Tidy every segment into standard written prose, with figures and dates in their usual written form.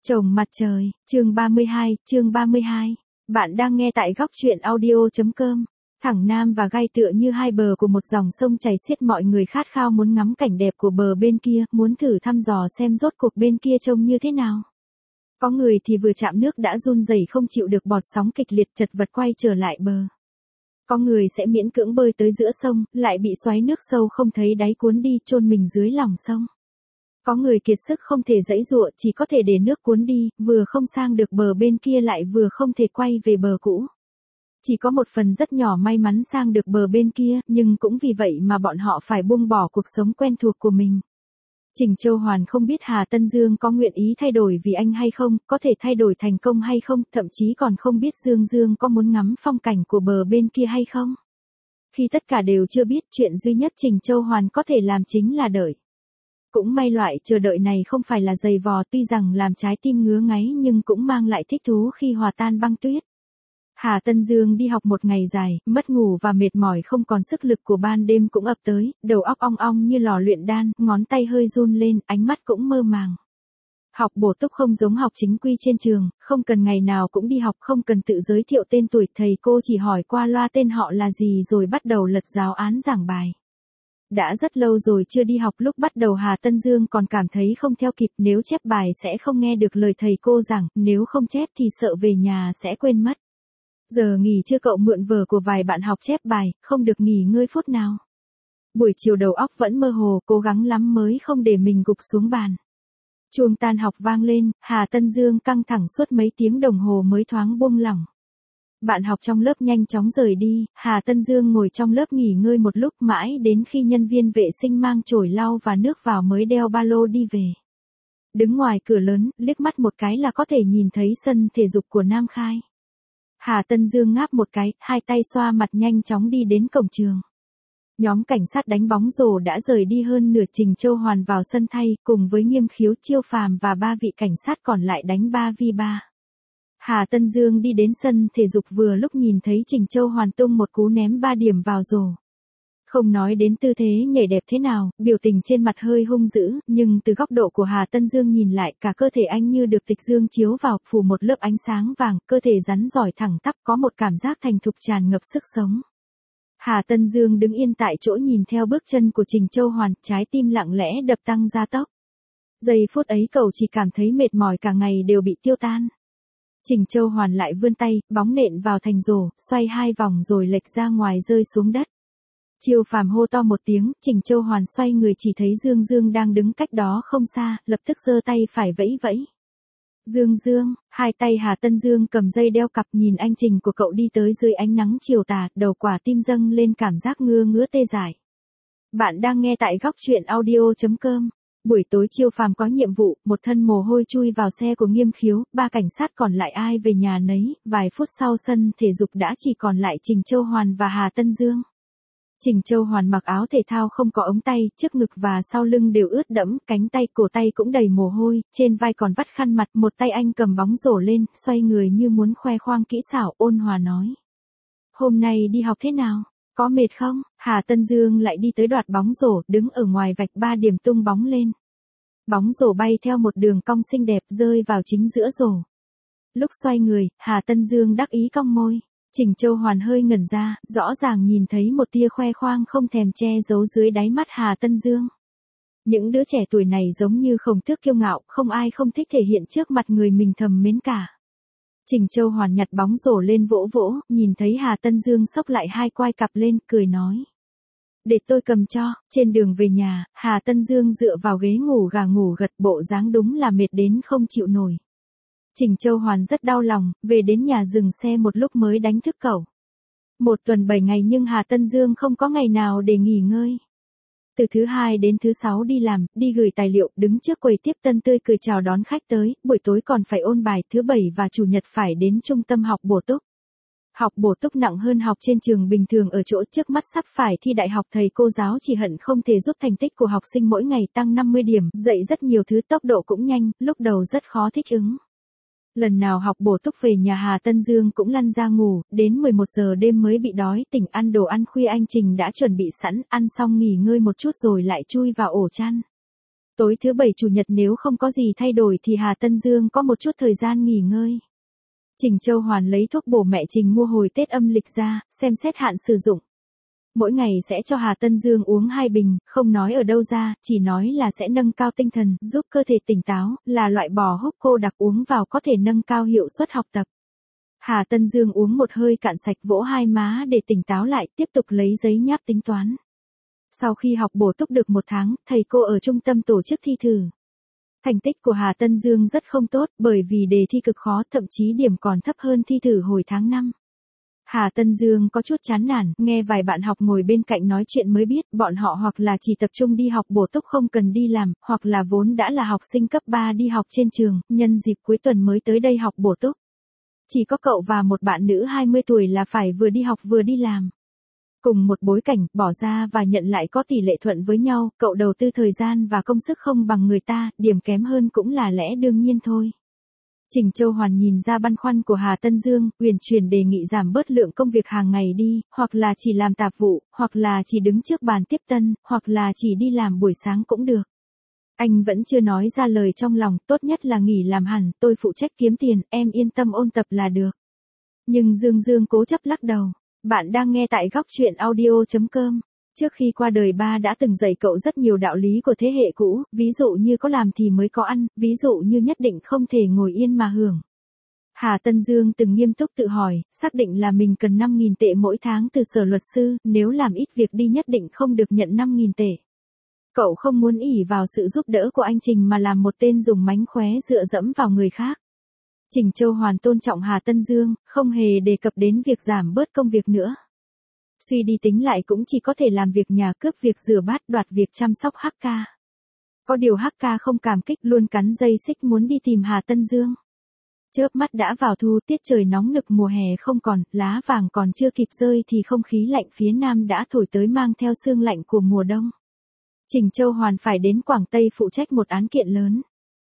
Chồng mặt trời, chương 32. Bạn đang nghe tại góc truyện audio.com. Thẳng nam và gai tựa như hai bờ của một dòng sông chảy xiết, mọi người khát khao muốn ngắm cảnh đẹp của bờ bên kia, muốn thử thăm dò xem rốt cuộc bên kia trông như thế nào. Có người thì vừa chạm nước đã run rẩy không chịu được, bọt sóng kịch liệt chật vật quay trở lại bờ. Có người sẽ miễn cưỡng bơi tới giữa sông, lại bị xoáy nước sâu không thấy đáy cuốn đi, chôn mình dưới lòng sông. Có người kiệt sức không thể giãy giụa, chỉ có thể để nước cuốn đi, vừa không sang được bờ bên kia lại vừa không thể quay về bờ cũ. Chỉ có một phần rất nhỏ may mắn sang được bờ bên kia, nhưng cũng vì vậy mà bọn họ phải buông bỏ cuộc sống quen thuộc của mình. Trình Châu Hoàn không biết Hà Tân Dương có nguyện ý thay đổi vì anh hay không, có thể thay đổi thành công hay không, thậm chí còn không biết Dương Dương có muốn ngắm phong cảnh của bờ bên kia hay không. Khi tất cả đều chưa biết, chuyện duy nhất Trình Châu Hoàn có thể làm chính là đợi. Cũng may loại chờ đợi này không phải là dày vò, tuy rằng làm trái tim ngứa ngáy nhưng cũng mang lại thích thú khi hòa tan băng tuyết. Hà Tân Dương đi học một ngày dài, mất ngủ và mệt mỏi không còn sức lực của ban đêm cũng ập tới, đầu óc ong ong như lò luyện đan, ngón tay hơi run lên, ánh mắt cũng mơ màng. Học bổ túc không giống học chính quy trên trường, không cần ngày nào cũng đi học, không cần tự giới thiệu tên tuổi, thầy cô chỉ hỏi qua loa tên họ là gì rồi bắt đầu lật giáo án giảng bài. Đã rất lâu rồi chưa đi học, lúc bắt đầu Hà Tân Dương còn cảm thấy không theo kịp, nếu chép bài sẽ không nghe được lời thầy cô giảng, nếu không chép thì sợ về nhà sẽ quên mất. Giờ nghỉ trưa cậu mượn vở của vài bạn học chép bài, không được nghỉ ngơi phút nào. Buổi chiều đầu óc vẫn mơ hồ, cố gắng lắm mới không để mình gục xuống bàn. Chuông tan học vang lên, Hà Tân Dương căng thẳng suốt mấy tiếng đồng hồ mới thoáng buông lỏng. Bạn học trong lớp nhanh chóng rời đi, Hà Tân Dương ngồi trong lớp nghỉ ngơi một lúc, mãi đến khi nhân viên vệ sinh mang chổi lau và nước vào mới đeo ba lô đi về. Đứng ngoài cửa lớn, liếc mắt một cái là có thể nhìn thấy sân thể dục của Nam Khai. Hà Tân Dương ngáp một cái, hai tay xoa mặt nhanh chóng đi đến cổng trường. Nhóm cảnh sát đánh bóng rổ đã rời đi hơn nửa, Trình Châu Hoàn vào sân thay, cùng với Nghiêm Khiếu, Chiêu Phàm và 3 vị cảnh sát còn lại đánh 3v3. Hà Tân Dương đi đến sân thể dục vừa lúc nhìn thấy Trình Châu Hoàn tung một cú ném 3 điểm vào rổ. Không nói đến tư thế nhảy đẹp thế nào, biểu tình trên mặt hơi hung dữ, nhưng từ góc độ của Hà Tân Dương nhìn lại, cả cơ thể anh như được tịch dương chiếu vào, phủ một lớp ánh sáng vàng, cơ thể rắn rỏi thẳng tắp, có một cảm giác thành thục tràn ngập sức sống. Hà Tân Dương đứng yên tại chỗ nhìn theo bước chân của Trình Châu Hoàn, trái tim lặng lẽ đập tăng gia tốc. Giây phút ấy cậu chỉ cảm thấy mệt mỏi cả ngày đều bị tiêu tan. Trình Châu Hoàn lại vươn tay, bóng nện vào thành rổ, xoay 2 vòng rồi lệch ra ngoài rơi xuống đất. Chiêu Phàm hô to một tiếng, Trình Châu Hoàn xoay người chỉ thấy Dương Dương đang đứng cách đó không xa, lập tức giơ tay phải vẫy vẫy. Dương Dương, hai tay Hà Tân Dương cầm dây đeo cặp, nhìn anh Trình của cậu đi tới dưới ánh nắng chiều tà, đầu quả tim dâng lên cảm giác ngứa tê dại. Bạn đang nghe tại góc truyện audio.com. Buổi tối Chiêu Phàm có nhiệm vụ, một thân mồ hôi chui vào xe của Nghiêm Khiếu, 3 cảnh sát còn lại ai về nhà nấy, vài phút sau sân thể dục đã chỉ còn lại Trình Châu Hoàn và Hà Tân Dương. Trình Châu Hoàn mặc áo thể thao không có ống tay, trước ngực và sau lưng đều ướt đẫm, cánh tay cổ tay cũng đầy mồ hôi, trên vai còn vắt khăn mặt, một tay anh cầm bóng rổ lên, xoay người như muốn khoe khoang kỹ xảo, ôn hòa nói. Hôm nay đi học thế nào? Có mệt không? Hà Tân Dương lại đi tới đoạt bóng rổ, đứng ở ngoài vạch 3 điểm tung bóng lên. Bóng rổ bay theo một đường cong xinh đẹp rơi vào chính giữa rổ. Lúc xoay người, Hà Tân Dương đắc ý cong môi. Trình Châu Hoàn hơi ngẩn ra, rõ ràng nhìn thấy một tia khoe khoang không thèm che giấu dưới đáy mắt Hà Tân Dương. Những đứa trẻ tuổi này giống như khổng tước kiêu ngạo, không ai không thích thể hiện trước mặt người mình thầm mến cả. Trình Châu Hoàn nhặt bóng rổ lên vỗ vỗ, nhìn thấy Hà Tân Dương xốc lại 2 quai cặp lên, cười nói. Để tôi cầm cho. Trên đường về nhà, Hà Tân Dương dựa vào ghế ngủ gà ngủ gật, bộ dáng đúng là mệt đến không chịu nổi. Trình Châu Hoàn rất đau lòng, về đến nhà dừng xe một lúc mới đánh thức cậu. 1 tuần 7 ngày nhưng Hà Tân Dương không có ngày nào để nghỉ ngơi. Từ thứ 2 đến thứ 6 đi làm, đi gửi tài liệu, đứng trước quầy tiếp tân tươi cười chào đón khách tới, buổi tối còn phải ôn bài, thứ 7 và chủ nhật phải đến trung tâm học bổ túc. Học bổ túc nặng hơn học trên trường bình thường ở chỗ trước mắt sắp phải thi đại học, thầy cô giáo chỉ hận không thể giúp thành tích của học sinh mỗi ngày tăng 50 điểm, dạy rất nhiều thứ, tốc độ cũng nhanh, lúc đầu rất khó thích ứng. Lần nào học bổ túc về nhà Hà Tân Dương cũng lăn ra ngủ, đến 11 giờ đêm mới bị đói tỉnh, ăn đồ ăn khuya anh Trình đã chuẩn bị sẵn, ăn xong nghỉ ngơi một chút rồi lại chui vào ổ chăn. Tối thứ bảy chủ nhật nếu không có gì thay đổi thì Hà Tân Dương có một chút thời gian nghỉ ngơi. Trình Châu Hoàn lấy thuốc bổ mẹ Trình mua hồi Tết âm lịch ra, xem xét hạn sử dụng. Mỗi ngày sẽ cho Hà Tân Dương uống 2 bình, không nói ở đâu ra, chỉ nói là sẽ nâng cao tinh thần, giúp cơ thể tỉnh táo, là loại bò húc cô đặc uống vào có thể nâng cao hiệu suất học tập. Hà Tân Dương uống một hơi cạn sạch vỗ hai má để tỉnh táo lại, tiếp tục lấy giấy nháp tính toán. Sau khi học bổ túc được 1 tháng, thầy cô ở trung tâm tổ chức thi thử. Thành tích của Hà Tân Dương rất không tốt, bởi vì đề thi cực khó, thậm chí điểm còn thấp hơn thi thử hồi tháng 5. Hà Tân Dương có chút chán nản, nghe vài bạn học ngồi bên cạnh nói chuyện mới biết, bọn họ hoặc là chỉ tập trung đi học bổ túc không cần đi làm, hoặc là vốn đã là học sinh cấp 3 đi học trên trường, nhân dịp cuối tuần mới tới đây học bổ túc. Chỉ có cậu và một bạn nữ 20 tuổi là phải vừa đi học vừa đi làm. Cùng một bối cảnh, bỏ ra và nhận lại có tỷ lệ thuận với nhau, cậu đầu tư thời gian và công sức không bằng người ta, điểm kém hơn cũng là lẽ đương nhiên thôi. Trình Châu Hoàn nhìn ra băn khoăn của Hà Tân Dương, uyển chuyển đề nghị giảm bớt lượng công việc hàng ngày đi, hoặc là chỉ làm tạp vụ, hoặc là chỉ đứng trước bàn tiếp tân, hoặc là chỉ đi làm buổi sáng cũng được. Anh vẫn chưa nói ra lời trong lòng, tốt nhất là nghỉ làm hẳn, tôi phụ trách kiếm tiền, em yên tâm ôn tập là được. Nhưng Dương cố chấp lắc đầu. Bạn đang nghe tại góc chuyện audio.com. Trước khi qua đời ba đã từng dạy cậu rất nhiều đạo lý của thế hệ cũ, ví dụ như có làm thì mới có ăn, ví dụ như nhất định không thể ngồi yên mà hưởng. Hà Tân Dương từng nghiêm túc tự hỏi, xác định là mình cần 5.000 tệ mỗi tháng từ sở luật sư, nếu làm ít việc đi nhất định không được nhận 5.000 tệ. Cậu không muốn ỷ vào sự giúp đỡ của anh Trình mà làm một tên dùng mánh khóe dựa dẫm vào người khác. Trình Châu Hoàn tôn trọng Hà Tân Dương, không hề đề cập đến việc giảm bớt công việc nữa. Suy đi tính lại cũng chỉ có thể làm việc nhà, cướp việc rửa bát, đoạt việc chăm sóc HK. Có điều HK không cảm kích, luôn cắn dây xích muốn đi tìm Hà Tân Dương. Chớp mắt đã vào thu, tiết trời nóng nực mùa hè không còn, lá vàng còn chưa kịp rơi thì không khí lạnh phía Nam đã thổi tới mang theo sương lạnh của mùa đông. Trình Châu Hoàn phải đến Quảng Tây phụ trách một án kiện lớn.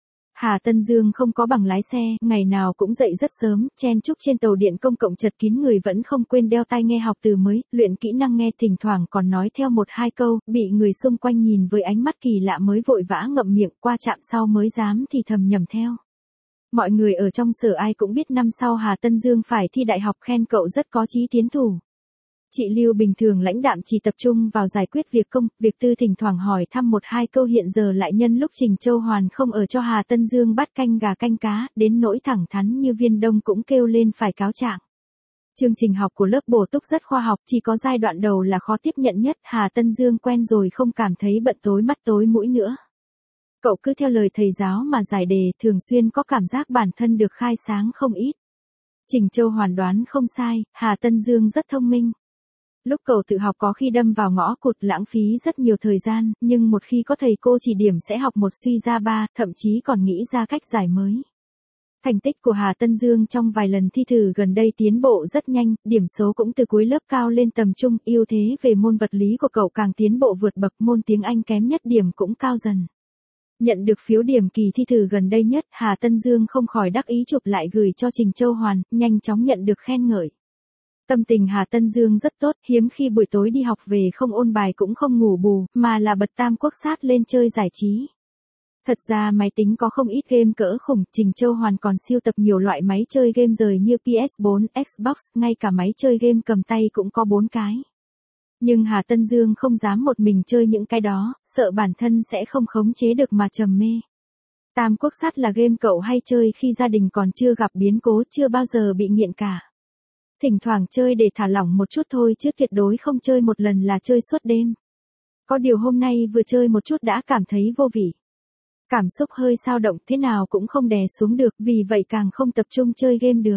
Hà Tân Dương không có bằng lái xe, ngày nào cũng dậy rất sớm, chen chúc trên tàu điện công cộng chật kín người vẫn không quên đeo tai nghe học từ mới, luyện kỹ năng nghe, thỉnh thoảng còn nói theo 1-2 câu, bị người xung quanh nhìn với ánh mắt kỳ lạ mới vội vã ngậm miệng, qua trạm sau mới dám thì thầm nhầm theo. Mọi người ở trong sở ai cũng biết năm sau Hà Tân Dương phải thi đại học, khen cậu rất có chí tiến thủ. Chị Lưu bình thường lãnh đạm chỉ tập trung vào giải quyết việc công, việc tư, thỉnh thoảng hỏi thăm 1-2 câu, hiện giờ lại nhân lúc Trình Châu Hoàn không ở cho Hà Tân Dương bắt canh gà canh cá, đến nỗi thẳng thắn như viên đông cũng kêu lên phải cáo trạng. Chương trình học của lớp bổ túc rất khoa học, chỉ có giai đoạn đầu là khó tiếp nhận nhất, Hà Tân Dương quen rồi không cảm thấy bận tối mắt tối mũi nữa. Cậu cứ theo lời thầy giáo mà giải đề, thường xuyên có cảm giác bản thân được khai sáng không ít. Trình Châu Hoàn đoán không sai, Hà Tân Dương rất thông minh. Lúc cậu tự học có khi đâm vào ngõ cụt, lãng phí rất nhiều thời gian, nhưng một khi có thầy cô chỉ điểm sẽ học một suy ra ba, thậm chí còn nghĩ ra cách giải mới. Thành tích của Hà Tân Dương trong vài lần thi thử gần đây tiến bộ rất nhanh, điểm số cũng từ cuối lớp cao lên tầm trung, ưu thế về môn vật lý của cậu càng tiến bộ vượt bậc, môn tiếng Anh kém nhất điểm cũng cao dần. Nhận được phiếu điểm kỳ thi thử gần đây nhất, Hà Tân Dương không khỏi đắc ý chụp lại gửi cho Trình Châu Hoàn, nhanh chóng nhận được khen ngợi. Tâm tình Hà Tân Dương rất tốt, hiếm khi buổi tối đi học về không ôn bài cũng không ngủ bù, mà là bật Tam Quốc Sát lên chơi giải trí. Thật ra máy tính có không ít game cỡ khủng, Trình Châu Hoàn còn sưu tập nhiều loại máy chơi game rời như PS4, Xbox, ngay cả máy chơi game cầm tay cũng có 4 cái. Nhưng Hà Tân Dương không dám một mình chơi những cái đó, sợ bản thân sẽ không khống chế được mà trầm mê. Tam Quốc Sát là game cậu hay chơi khi gia đình còn chưa gặp biến cố, chưa bao giờ bị nghiện cả. Thỉnh thoảng chơi để thả lỏng một chút thôi chứ tuyệt đối không chơi một lần là chơi suốt đêm. Có điều hôm nay vừa chơi một chút đã cảm thấy vô vị. Cảm xúc hơi xao động, thế nào cũng không đè xuống được, vì vậy càng không tập trung chơi game được.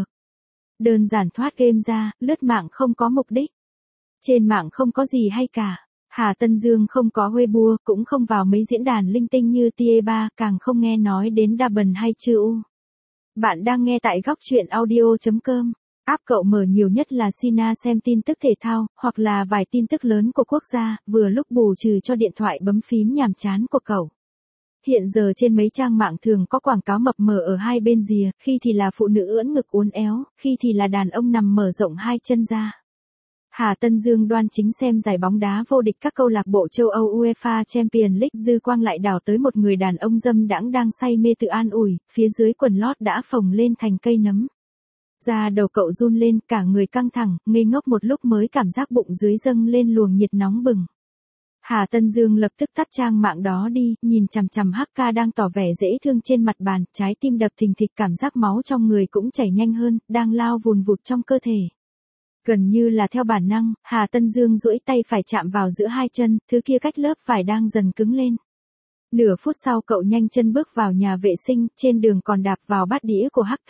Đơn giản thoát game ra, lướt mạng không có mục đích. Trên mạng không có gì hay cả. Hà Tân Dương không có Weibo, cũng không vào mấy diễn đàn linh tinh như Tie3, càng không nghe nói đến Double hay Chư U. Bạn đang nghe tại góc chuyện audio.com. App cậu mở nhiều nhất là Sina xem tin tức thể thao, hoặc là vài tin tức lớn của quốc gia, vừa lúc bù trừ cho điện thoại bấm phím nhàm chán của cậu. Hiện giờ trên mấy trang mạng thường có quảng cáo mập mờ ở hai bên rìa, khi thì là phụ nữ ưỡn ngực uốn éo, khi thì là đàn ông nằm mở rộng hai chân ra. Hà Tân Dương đoan chính xem giải bóng đá vô địch các câu lạc bộ châu Âu UEFA Champions League, dư quang lại đảo tới một người đàn ông dâm đãng đang say mê tự an ủi, phía dưới quần lót đã phồng lên thành cây nấm. Da đầu cậu run lên, cả người căng thẳng, ngây ngốc một lúc mới cảm giác bụng dưới dâng lên luồng nhiệt nóng bừng. Hà Tân Dương lập tức tắt trang mạng đó đi, nhìn chằm chằm HK đang tỏ vẻ dễ thương trên mặt bàn, trái tim đập thình thịch, cảm giác máu trong người cũng chảy nhanh hơn, đang lao vùn vụt trong cơ thể. Gần như là theo bản năng, Hà Tân Dương duỗi tay phải chạm vào giữa hai chân, thứ kia cách lớp vải đang dần cứng lên. Nửa phút sau cậu nhanh chân bước vào nhà vệ sinh, trên đường còn đạp vào bát đĩa của HK.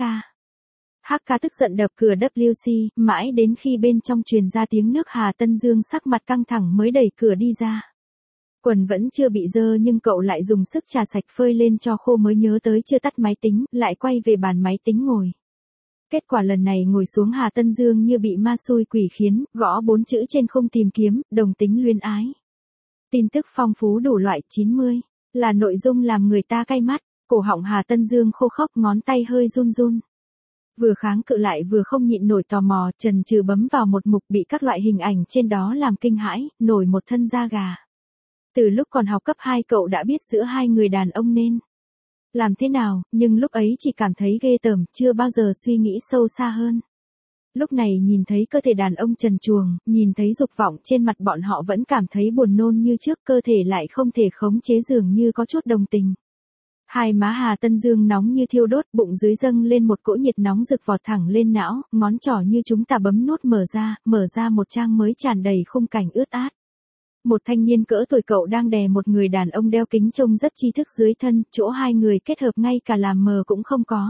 HK tức giận đập cửa WC, mãi đến khi bên trong truyền ra tiếng nước Hà Tân Dương sắc mặt căng thẳng mới đẩy cửa đi ra. Quần vẫn chưa bị dơ nhưng cậu lại dùng sức chà sạch phơi lên cho khô mới nhớ tới chưa tắt máy tính, lại quay về bàn máy tính ngồi. Kết quả lần này ngồi xuống Hà Tân Dương như bị ma xui quỷ khiến, gõ 4 chữ trên khung tìm kiếm, đồng tính luyến ái. Tin tức phong phú đủ loại 90, là nội dung làm người ta cay mắt, cổ họng Hà Tân Dương khô khốc, ngón tay hơi run run. Vừa kháng cự lại vừa không nhịn nổi tò mò, chần chừ bấm vào một mục, bị các loại hình ảnh trên đó làm kinh hãi, nổi một thân da gà. Từ lúc còn học cấp 2 cậu đã biết giữa hai người đàn ông nên làm thế nào, nhưng lúc ấy chỉ cảm thấy ghê tởm, chưa bao giờ suy nghĩ sâu xa hơn. Lúc này nhìn thấy cơ thể đàn ông trần truồng, nhìn thấy dục vọng trên mặt bọn họ vẫn cảm thấy buồn nôn như trước, cơ thể lại không thể khống chế, dường như có chút đồng tình. Hai má Hà Tân Dương nóng như thiêu đốt, bụng dưới dâng lên một cỗ nhiệt nóng rực vọt thẳng lên não, ngón trỏ như chúng ta bấm nút mở ra một trang mới tràn đầy khung cảnh ướt át. Một thanh niên cỡ tuổi cậu đang đè một người đàn ông đeo kính trông rất tri thức dưới thân, chỗ hai người kết hợp ngay cả làm mờ cũng không có.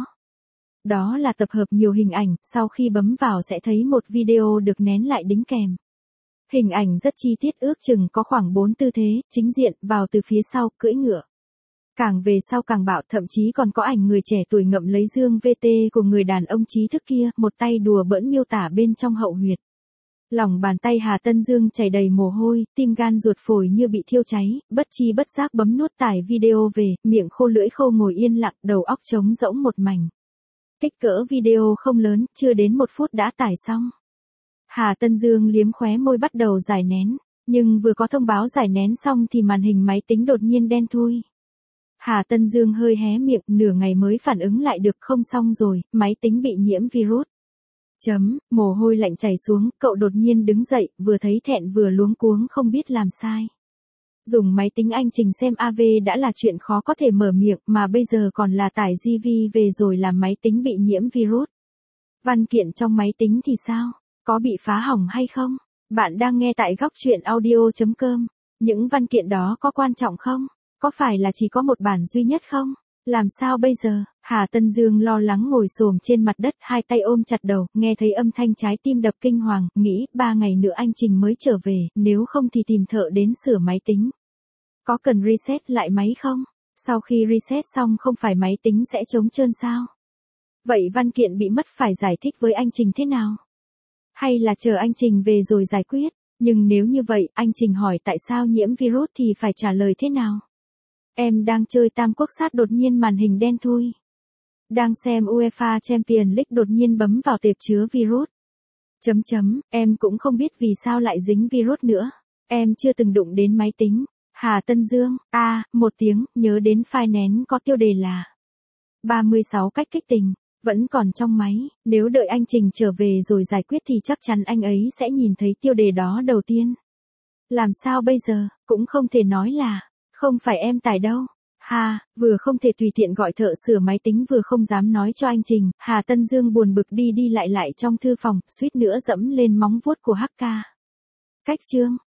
Đó là tập hợp nhiều hình ảnh, sau khi bấm vào sẽ thấy một video được nén lại đính kèm. Hình ảnh rất chi tiết, ước chừng có khoảng 4 tư thế, chính diện, vào từ phía sau, cưỡi ngựa. Càng về sau càng bạo, thậm chí còn có ảnh người trẻ tuổi ngậm lấy dương VT của người đàn ông trí thức kia, một tay đùa bỡn miêu tả bên trong hậu huyệt. Lòng bàn tay Hà Tân Dương chảy đầy mồ hôi, tim gan ruột phổi như bị thiêu cháy, bất chi bất giác bấm nút tải video về, miệng khô lưỡi khô ngồi yên lặng, đầu óc trống rỗng một mảnh. Kích cỡ video không lớn, chưa đến 1 phút đã tải xong. Hà Tân Dương liếm khóe môi bắt đầu giải nén, nhưng vừa có thông báo giải nén xong thì màn hình máy tính đột nhiên đen thui. Hà Tân Dương hơi hé miệng, nửa ngày mới phản ứng lại được, không xong rồi, máy tính bị nhiễm virus. Mồ hôi lạnh chảy xuống, cậu đột nhiên đứng dậy, vừa thấy thẹn vừa luống cuống không biết làm sai. Dùng máy tính anh Trình xem AV đã là chuyện khó có thể mở miệng, mà bây giờ còn là tải GV về rồi làm máy tính bị nhiễm virus. Văn kiện trong máy tính thì sao? Có bị phá hỏng hay không? Bạn đang nghe tại góc truyện audio.com. Những văn kiện đó có quan trọng không? Có phải là chỉ có một bản duy nhất không? Làm sao bây giờ? Hà Tân Dương lo lắng ngồi xổm trên mặt đất, hai tay ôm chặt đầu, nghe thấy âm thanh trái tim đập kinh hoàng, nghĩ 3 ngày nữa anh Trình mới trở về, nếu không thì tìm thợ đến sửa máy tính. Có cần reset lại máy không? Sau khi reset xong không phải máy tính sẽ trống trơn sao? Vậy văn kiện bị mất phải giải thích với anh Trình thế nào? Hay là chờ anh Trình về rồi giải quyết? Nhưng nếu như vậy, anh Trình hỏi tại sao nhiễm virus thì phải trả lời thế nào? Em đang chơi Tam Quốc Sát đột nhiên màn hình đen thui. Đang xem UEFA Champions League đột nhiên bấm vào tệp chứa virus. Em cũng không biết vì sao lại dính virus nữa. Em chưa từng đụng đến máy tính. Hà Tân Dương, một tiếng, nhớ đến file nén có tiêu đề là 36 cách kích tình, vẫn còn trong máy, nếu đợi anh Trình trở về rồi giải quyết thì chắc chắn anh ấy sẽ nhìn thấy tiêu đề đó đầu tiên. Làm sao bây giờ, cũng không thể nói là không phải em tải đâu. Vừa không thể tùy tiện gọi thợ sửa máy tính vừa không dám nói cho anh Trình, Hà Tân Dương buồn bực đi lại trong thư phòng, suýt nữa dẫm lên móng vuốt của HK. Cách chương